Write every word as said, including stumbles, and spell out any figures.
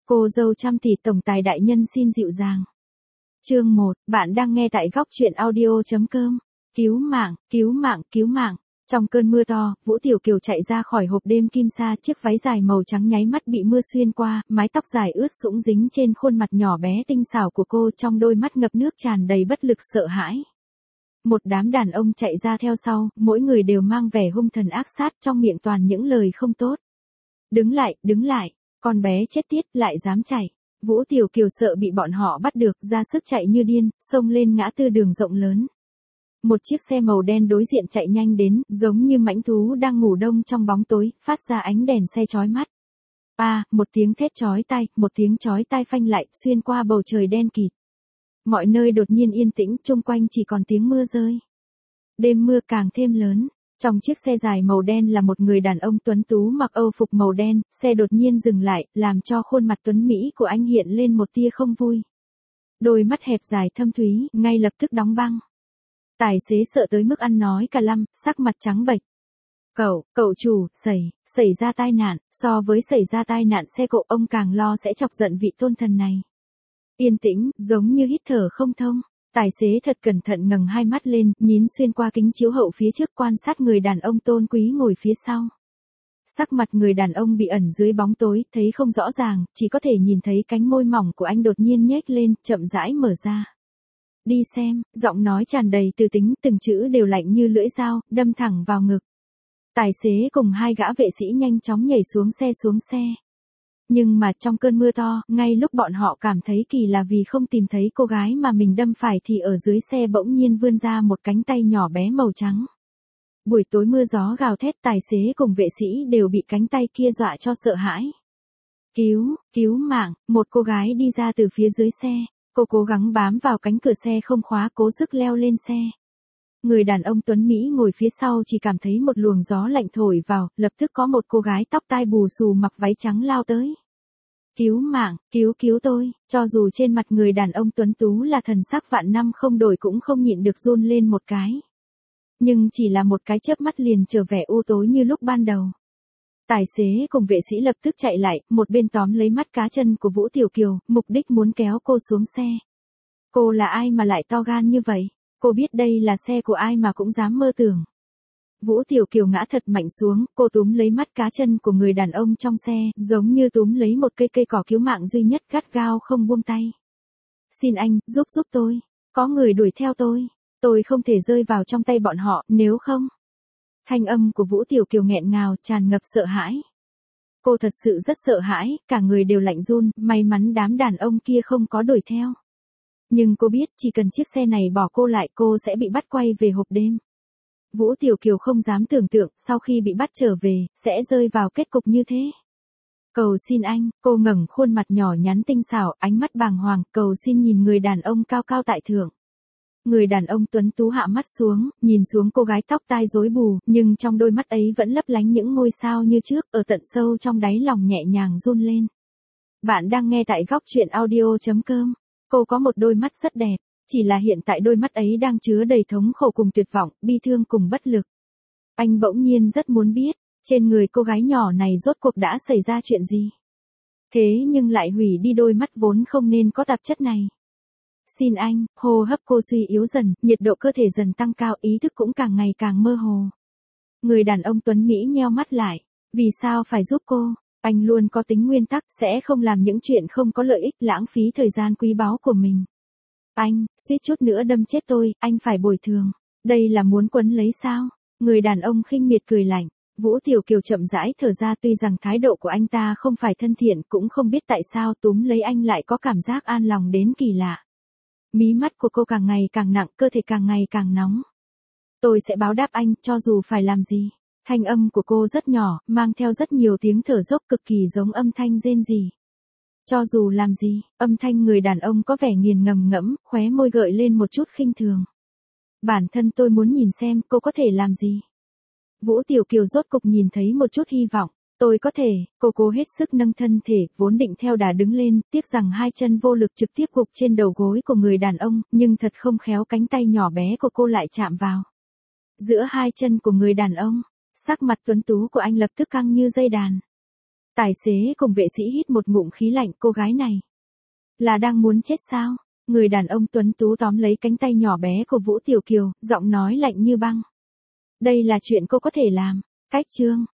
Cô dâu trăm tỷ tổng tài đại nhân xin dịu dàng. Chương một, bạn đang nghe tại góc truyện audio.com. Cứu mạng, cứu mạng, cứu mạng. Trong cơn mưa to, Vũ Tiểu Kiều chạy ra khỏi hộp đêm kim sa, chiếc váy dài màu trắng nháy mắt bị mưa xuyên qua, mái tóc dài ướt sũng dính trên khuôn mặt nhỏ bé tinh xảo của cô, trong đôi mắt ngập nước tràn đầy bất lực sợ hãi. Một đám đàn ông chạy ra theo sau, mỗi người đều mang vẻ hung thần ác sát, trong miệng toàn những lời không tốt. Đứng lại, đứng lại, con bé chết tiết, lại dám chạy. Vũ Tiểu Kiều sợ bị bọn họ bắt được, ra sức chạy như điên, xông lên ngã tư đường rộng lớn. Một chiếc xe màu đen đối diện chạy nhanh đến, giống như mãnh thú đang ngủ đông trong bóng tối, phát ra ánh đèn xe chói mắt. A, à, một tiếng thét chói tai, một tiếng chói tai phanh lại, xuyên qua bầu trời đen kịt. Mọi nơi đột nhiên yên tĩnh, chung quanh chỉ còn tiếng mưa rơi. Đêm mưa càng thêm lớn. Trong chiếc xe dài màu đen là một người đàn ông tuấn tú mặc âu phục màu đen, xe đột nhiên dừng lại, làm cho khuôn mặt tuấn Mỹ của anh hiện lên một tia không vui. Đôi mắt hẹp dài thâm thúy, ngay lập tức đóng băng. Tài xế sợ tới mức ăn nói cả lăm, sắc mặt trắng bệch. Cậu, cậu chủ, xảy, xảy ra tai nạn, so với xảy ra tai nạn xe cộ ông càng lo sẽ chọc giận vị tôn thần này. Yên tĩnh, giống như hít thở không thông. Tài xế thật cẩn thận ngẩng hai mắt lên, nhìn xuyên qua kính chiếu hậu phía trước quan sát người đàn ông tôn quý ngồi phía sau. Sắc mặt người đàn ông bị ẩn dưới bóng tối, thấy không rõ ràng, chỉ có thể nhìn thấy cánh môi mỏng của anh đột nhiên nhếch lên, chậm rãi mở ra. Đi xem, giọng nói tràn đầy từ tính, từng chữ đều lạnh như lưỡi dao, đâm thẳng vào ngực. Tài xế cùng hai gã vệ sĩ nhanh chóng nhảy xuống xe xuống xe. Nhưng mà trong cơn mưa to, ngay lúc bọn họ cảm thấy kỳ lạ vì không tìm thấy cô gái mà mình đâm phải thì ở dưới xe bỗng nhiên vươn ra một cánh tay nhỏ bé màu trắng. Buổi tối mưa gió gào thét, tài xế cùng vệ sĩ đều bị cánh tay kia dọa cho sợ hãi. Cứu, cứu mạng, một cô gái đi ra từ phía dưới xe. Cô cố gắng bám vào cánh cửa xe không khóa, cố sức leo lên xe. Người đàn ông tuấn Mỹ ngồi phía sau chỉ cảm thấy một luồng gió lạnh thổi vào, lập tức có một cô gái tóc tai bù xù mặc váy trắng lao tới. Cứu mạng, cứu cứu tôi, cho dù trên mặt người đàn ông tuấn tú là thần sắc vạn năm không đổi cũng không nhịn được run lên một cái. Nhưng chỉ là một cái chớp mắt liền trở vẻ u tối như lúc ban đầu. Tài xế cùng vệ sĩ lập tức chạy lại, một bên tóm lấy mắt cá chân của Vũ Tiểu Kiều, mục đích muốn kéo cô xuống xe. Cô là ai mà lại to gan như vậy? Cô biết đây là xe của ai mà cũng dám mơ tưởng. Vũ Tiểu Kiều ngã thật mạnh xuống, cô túm lấy mắt cá chân của người đàn ông trong xe, giống như túm lấy một cây cây cỏ cứu mạng duy nhất, gắt gao không buông tay. Xin anh, giúp giúp tôi. Có người đuổi theo tôi. Tôi không thể rơi vào trong tay bọn họ, nếu không. Thanh âm của Vũ Tiểu Kiều nghẹn ngào, tràn ngập sợ hãi. Cô thật sự rất sợ hãi, cả người đều lạnh run, may mắn đám đàn ông kia không có đuổi theo. Nhưng cô biết chỉ cần chiếc xe này bỏ cô lại cô sẽ bị bắt quay về hộp đêm. Vũ Tiểu Kiều không dám tưởng tượng sau khi bị bắt trở về, sẽ rơi vào kết cục như thế. Cầu xin anh, cô ngẩng khuôn mặt nhỏ nhắn tinh xảo, ánh mắt bàng hoàng, cầu xin nhìn người đàn ông cao cao tại thượng. Người đàn ông tuấn tú hạ mắt xuống, nhìn xuống cô gái tóc tai rối bù, nhưng trong đôi mắt ấy vẫn lấp lánh những ngôi sao như trước, ở tận sâu trong đáy lòng nhẹ nhàng run lên. Bạn đang nghe tại góc truyện audio.com. Cô có một đôi mắt rất đẹp, chỉ là hiện tại đôi mắt ấy đang chứa đầy thống khổ cùng tuyệt vọng, bi thương cùng bất lực. Anh bỗng nhiên rất muốn biết, trên người cô gái nhỏ này rốt cuộc đã xảy ra chuyện gì. Thế nhưng lại hủy đi đôi mắt vốn không nên có tạp chất này. Xin anh, hô hấp cô suy yếu dần, nhiệt độ cơ thể dần tăng cao, ý thức cũng càng ngày càng mơ hồ. Người đàn ông tuấn Mỹ nheo mắt lại, vì sao phải giúp cô? Anh luôn có tính nguyên tắc, sẽ không làm những chuyện không có lợi ích, lãng phí thời gian quý báu của mình. Anh, suýt chút nữa đâm chết tôi, anh phải bồi thường. Đây là muốn quấn lấy sao? Người đàn ông khinh miệt cười lạnh. Vũ Tiểu Kiều chậm rãi thở ra, tuy rằng thái độ của anh ta không phải thân thiện, cũng không biết tại sao túm lấy anh lại có cảm giác an lòng đến kỳ lạ. Mí mắt của cô càng ngày càng nặng, cơ thể càng ngày càng nóng. Tôi sẽ báo đáp anh, cho dù phải làm gì. Thanh âm của cô rất nhỏ, mang theo rất nhiều tiếng thở dốc, cực kỳ giống âm thanh rên rỉ. Cho dù làm gì, âm thanh người đàn ông có vẻ nghiền ngầm ngẫm, khóe môi gợi lên một chút khinh thường. Bản thân tôi muốn nhìn xem cô có thể làm gì. Vũ Tiểu Kiều rốt cục nhìn thấy một chút hy vọng. Tôi có thể, cô cố hết sức nâng thân thể, vốn định theo đà đứng lên, tiếc rằng hai chân vô lực trực tiếp gục trên đầu gối của người đàn ông, nhưng thật không khéo cánh tay nhỏ bé của cô lại chạm vào giữa hai chân của người đàn ông. Sắc mặt tuấn tú của anh lập tức căng như dây đàn. Tài xế cùng vệ sĩ hít một ngụm khí lạnh, cô gái này là đang muốn chết sao? Người đàn ông tuấn tú tóm lấy cánh tay nhỏ bé của Vũ Tiểu Kiều, giọng nói lạnh như băng. Đây là chuyện cô có thể làm. Cách chương